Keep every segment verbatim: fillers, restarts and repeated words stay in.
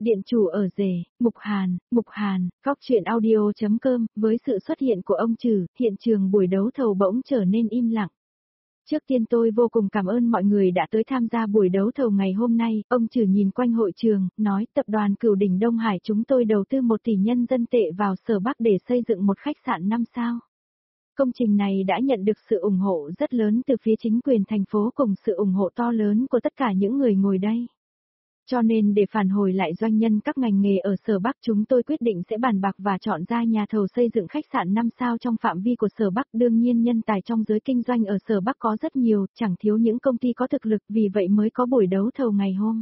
Điện chủ ở rể, Mục Hàn, Mục Hàn, góc truyện audio chấm com, với sự xuất hiện của ông Trừ, hiện trường buổi đấu thầu bỗng trở nên im lặng. Trước tiên tôi vô cùng cảm ơn mọi người đã tới tham gia buổi đấu thầu ngày hôm nay, ông Trừ nhìn quanh hội trường, nói tập đoàn Cửu Đỉnh Đông Hải chúng tôi đầu tư một tỷ nhân dân tệ vào Sở Bắc để xây dựng một khách sạn năm sao. Công trình này đã nhận được sự ủng hộ rất lớn từ phía chính quyền thành phố cùng sự ủng hộ to lớn của tất cả những người ngồi đây. Cho nên để phản hồi lại doanh nhân các ngành nghề ở Sở Bắc chúng tôi quyết định sẽ bàn bạc và chọn ra nhà thầu xây dựng khách sạn năm sao trong phạm vi của Sở Bắc. Đương nhiên nhân tài trong giới kinh doanh ở Sở Bắc có rất nhiều, chẳng thiếu những công ty có thực lực, vì vậy mới có buổi đấu thầu ngày hôm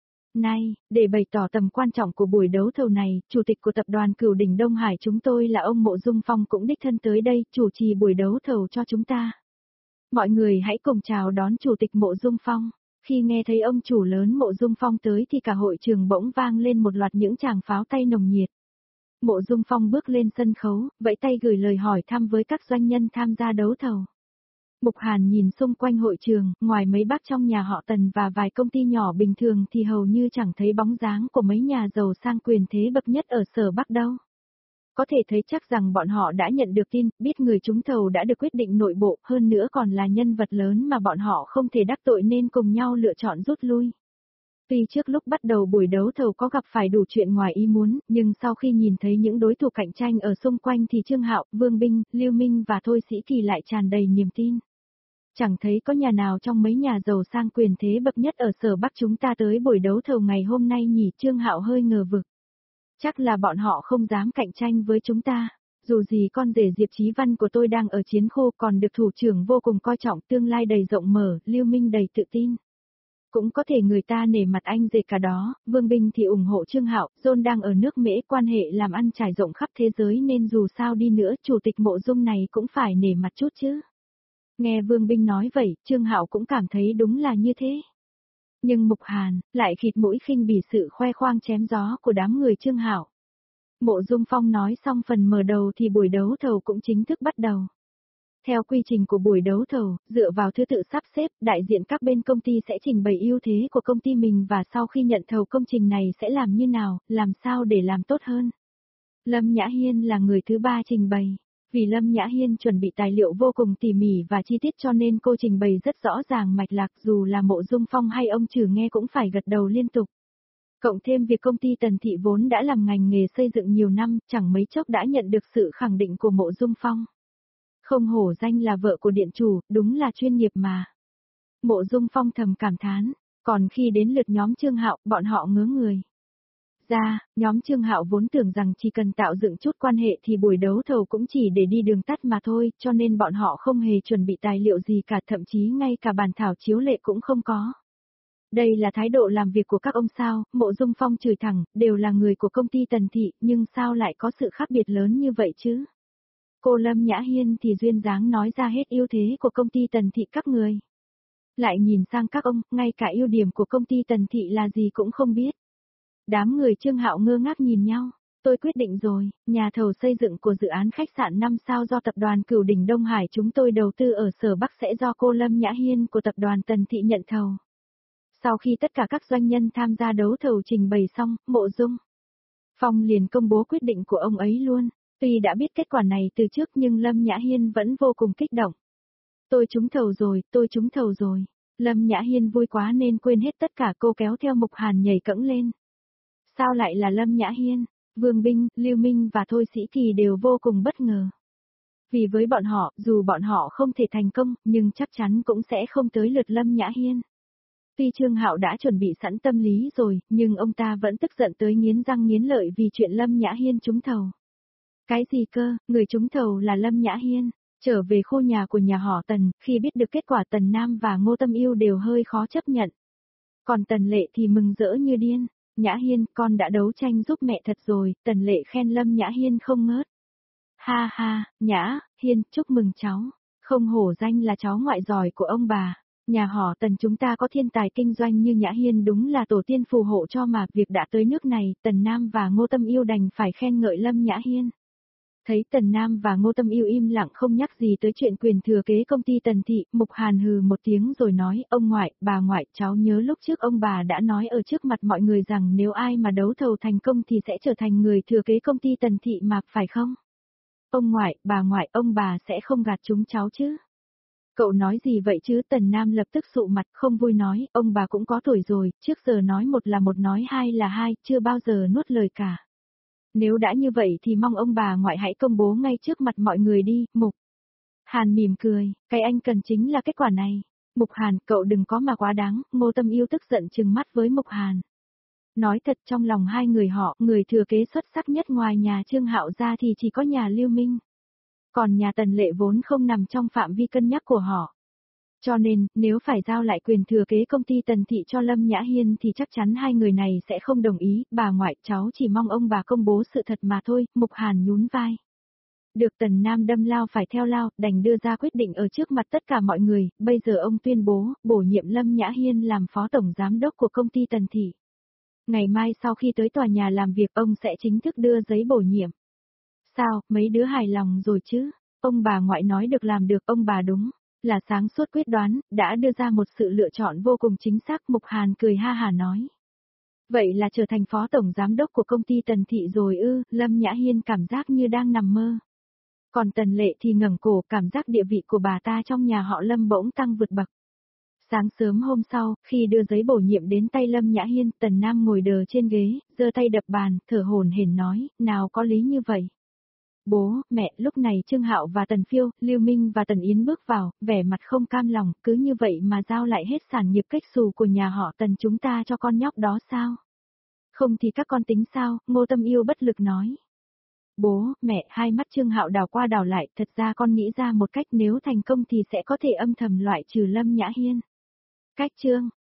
nay. Để bày tỏ tầm quan trọng của buổi đấu thầu này, Chủ tịch của tập đoàn Cửu Đỉnh Đông Hải chúng tôi là ông Mộ Dung Phong cũng đích thân tới đây chủ trì buổi đấu thầu cho chúng ta. Mọi người hãy cùng chào đón Chủ tịch Mộ Dung Phong. Khi nghe thấy ông chủ lớn Mộ Dung Phong tới thì cả hội trường bỗng vang lên một loạt những tràng pháo tay nồng nhiệt. Mộ Dung Phong bước lên sân khấu, vẫy tay gửi lời hỏi thăm với các doanh nhân tham gia đấu thầu. Mục Hàn nhìn xung quanh hội trường, ngoài mấy bác trong nhà họ Tần và vài công ty nhỏ bình thường thì hầu như chẳng thấy bóng dáng của mấy nhà giàu sang quyền thế bậc nhất ở Sở Bắc đâu. Có thể thấy chắc rằng bọn họ đã nhận được tin, biết người trúng thầu đã được quyết định nội bộ, hơn nữa còn là nhân vật lớn mà bọn họ không thể đắc tội nên cùng nhau lựa chọn rút lui. Tuy trước lúc bắt đầu buổi đấu thầu có gặp phải đủ chuyện ngoài ý muốn, nhưng sau khi nhìn thấy những đối thủ cạnh tranh ở xung quanh thì Trương Hạo, Vương Binh, Lưu Minh và Thôi Sĩ Kỳ lại tràn đầy niềm tin. Chẳng thấy có nhà nào trong mấy nhà giàu sang quyền thế bậc nhất ở Sở Bắc chúng ta tới buổi đấu thầu ngày hôm nay nhỉ. Trương Hạo hơi ngờ vực. Chắc là bọn họ không dám cạnh tranh với chúng ta. Dù gì con rể Diệp Chí Văn của tôi đang ở chiến khu còn được thủ trưởng vô cùng coi trọng, tương lai đầy rộng mở, Lưu Minh đầy tự tin. Cũng có thể người ta nể mặt anh rể cả đó. Vương Binh thì ủng hộ Trương Hạo, John đang ở nước Mễ, quan hệ làm ăn trải rộng khắp thế giới nên dù sao đi nữa chủ tịch Mộ Dung này cũng phải nể mặt chút chứ. Nghe Vương Binh nói vậy, Trương Hạo cũng cảm thấy đúng là như thế. Nhưng Mục Hàn lại khịt mũi khinh bỉ sự khoe khoang chém gió của đám người Trương Hạo. Mộ Dung Phong nói xong phần mở đầu thì buổi đấu thầu cũng chính thức bắt đầu. Theo quy trình của buổi đấu thầu, dựa vào thứ tự sắp xếp, đại diện các bên công ty sẽ trình bày ưu thế của công ty mình và sau khi nhận thầu công trình này sẽ làm như nào, làm sao để làm tốt hơn. Lâm Nhã Hiên là người thứ ba trình bày. Vì Lâm Nhã Hiên chuẩn bị tài liệu vô cùng tỉ mỉ và chi tiết cho nên cô trình bày rất rõ ràng mạch lạc, dù là Mộ Dung Phong hay ông Trừ nghe cũng phải gật đầu liên tục. Cộng thêm việc công ty Tần Thị vốn đã làm ngành nghề xây dựng nhiều năm, chẳng mấy chốc đã nhận được sự khẳng định của Mộ Dung Phong. Không hổ danh là vợ của điện chủ, đúng là chuyên nghiệp mà. Mộ Dung Phong thầm cảm thán, còn khi đến lượt nhóm Trương Hạo, bọn họ ngớ người. Ra, nhóm Trương Hạo vốn tưởng rằng chỉ cần tạo dựng chút quan hệ thì buổi đấu thầu cũng chỉ để đi đường tắt mà thôi, cho nên bọn họ không hề chuẩn bị tài liệu gì cả, thậm chí ngay cả bản thảo chiếu lệ cũng không có. Đây là thái độ làm việc của các ông sao? Mộ Dung Phong chửi thẳng, đều là người của công ty Tần Thị, nhưng sao lại có sự khác biệt lớn như vậy chứ? Cô Lâm Nhã Hiên thì duyên dáng nói ra hết ưu thế của công ty Tần Thị các người. Lại nhìn sang các ông, ngay cả ưu điểm của công ty Tần Thị là gì cũng không biết. Đám người Trương Hạo ngơ ngác nhìn nhau. Tôi quyết định rồi, nhà thầu xây dựng của dự án khách sạn năm sao do tập đoàn Cửu Đỉnh Đông Hải chúng tôi đầu tư ở Sở Bắc sẽ do cô Lâm Nhã Hiên của tập đoàn Tần Thị nhận thầu. Sau khi tất cả các doanh nhân tham gia đấu thầu trình bày xong, Mộ Dung Phong liền công bố quyết định của ông ấy luôn. Tuy đã biết kết quả này từ trước nhưng Lâm Nhã Hiên vẫn vô cùng kích động. Tôi trúng thầu rồi, tôi trúng thầu rồi. Lâm Nhã Hiên vui quá nên quên hết tất cả, cô kéo theo Mục Hàn nhảy cẫng lên. Sao lại là Lâm Nhã Hiên? Vương Binh, Lưu Minh và Thôi Sĩ Kỳ đều vô cùng bất ngờ. Vì với bọn họ, dù bọn họ không thể thành công, nhưng chắc chắn cũng sẽ không tới lượt Lâm Nhã Hiên. Tuy Trương Hạo đã chuẩn bị sẵn tâm lý rồi, nhưng ông ta vẫn tức giận tới nghiến răng nghiến lợi vì chuyện Lâm Nhã Hiên trúng thầu. Cái gì cơ, người trúng thầu là Lâm Nhã Hiên. Trở về khu nhà của nhà họ Tần, khi biết được kết quả Tần Nam và Ngô Tâm Yêu đều hơi khó chấp nhận. Còn Tần Lệ thì mừng rỡ như điên. Nhã Hiên, con đã đấu tranh giúp mẹ thật rồi, Tần Lệ khen Lâm Nhã Hiên không ngớt. Ha ha, Nhã Hiên, chúc mừng cháu. Không hổ danh là cháu ngoại giỏi của ông bà. Nhà họ Tần chúng ta có thiên tài kinh doanh như Nhã Hiên đúng là tổ tiên phù hộ cho mà, việc đã tới nước này, Tần Nam và Ngô Tâm Yêu đành phải khen ngợi Lâm Nhã Hiên. Thấy Tần Nam và Ngô Tâm Yêu im lặng không nhắc gì tới chuyện quyền thừa kế công ty Tần Thị, Mục Hàn hừ một tiếng rồi nói, ông ngoại, bà ngoại, cháu nhớ lúc trước ông bà đã nói ở trước mặt mọi người rằng nếu ai mà đấu thầu thành công thì sẽ trở thành người thừa kế công ty Tần Thị mà, phải không? Ông ngoại, bà ngoại, ông bà sẽ không gạt chúng cháu chứ? Cậu nói gì vậy chứ? Tần Nam lập tức sụ mặt không vui nói, ông bà cũng có tuổi rồi, trước giờ nói một là một nói hai là hai, chưa bao giờ nuốt lời cả. Nếu đã như vậy thì mong ông bà ngoại hãy công bố ngay trước mặt mọi người đi, Mục. Hàn mỉm cười, cái anh cần chính là kết quả này. Mục Hàn, cậu đừng có mà quá đáng, Ngô Tâm Yêu tức giận trừng mắt với Mục Hàn. Nói thật trong lòng hai người họ, người thừa kế xuất sắc nhất ngoài nhà Trương Hạo ra thì chỉ có nhà Lưu Minh. Còn nhà Tần Lệ vốn không nằm trong phạm vi cân nhắc của họ. Cho nên, nếu phải giao lại quyền thừa kế công ty Tần Thị cho Lâm Nhã Hiên thì chắc chắn hai người này sẽ không đồng ý, bà ngoại cháu chỉ mong ông bà công bố sự thật mà thôi, Mục Hàn nhún vai. Được Tần Nam đâm lao phải theo lao, đành đưa ra quyết định ở trước mặt tất cả mọi người, bây giờ ông tuyên bố, bổ nhiệm Lâm Nhã Hiên làm phó tổng giám đốc của công ty Tần Thị. Ngày mai sau khi tới tòa nhà làm việc ông sẽ chính thức đưa giấy bổ nhiệm. Sao, mấy đứa hài lòng rồi chứ? Ông bà ngoại nói được làm được, ông bà đúng là sáng suốt quyết đoán, đã đưa ra một sự lựa chọn vô cùng chính xác. Mục Hàn cười ha hả nói. Vậy là trở thành phó tổng giám đốc của công ty Tần Thị rồi ư? Lâm Nhã Hiên cảm giác như đang nằm mơ. Còn Tần Lệ thì ngẩng cổ, cảm giác địa vị của bà ta trong nhà họ Lâm bỗng tăng vượt bậc. Sáng sớm hôm sau, khi đưa giấy bổ nhiệm đến tay Lâm Nhã Hiên, Tần Nam ngồi đờ trên ghế, giơ tay đập bàn, thở hổn hển nói, nào có lý như vậy. Bố, mẹ, lúc này Trương Hạo và Tần Phiêu, Lưu Minh và Tần Yến bước vào, vẻ mặt không cam lòng, cứ như vậy mà giao lại hết sản nghiệp cách xù của nhà họ Tần chúng ta cho con nhóc đó sao? Không thì các con tính sao? Ngô Tâm Yêu bất lực nói. Bố, mẹ, hai mắt Trương Hạo đảo qua đảo lại, thật ra con nghĩ ra một cách nếu thành công thì sẽ có thể âm thầm loại trừ Lâm Nhã Hiên. Cách Trương,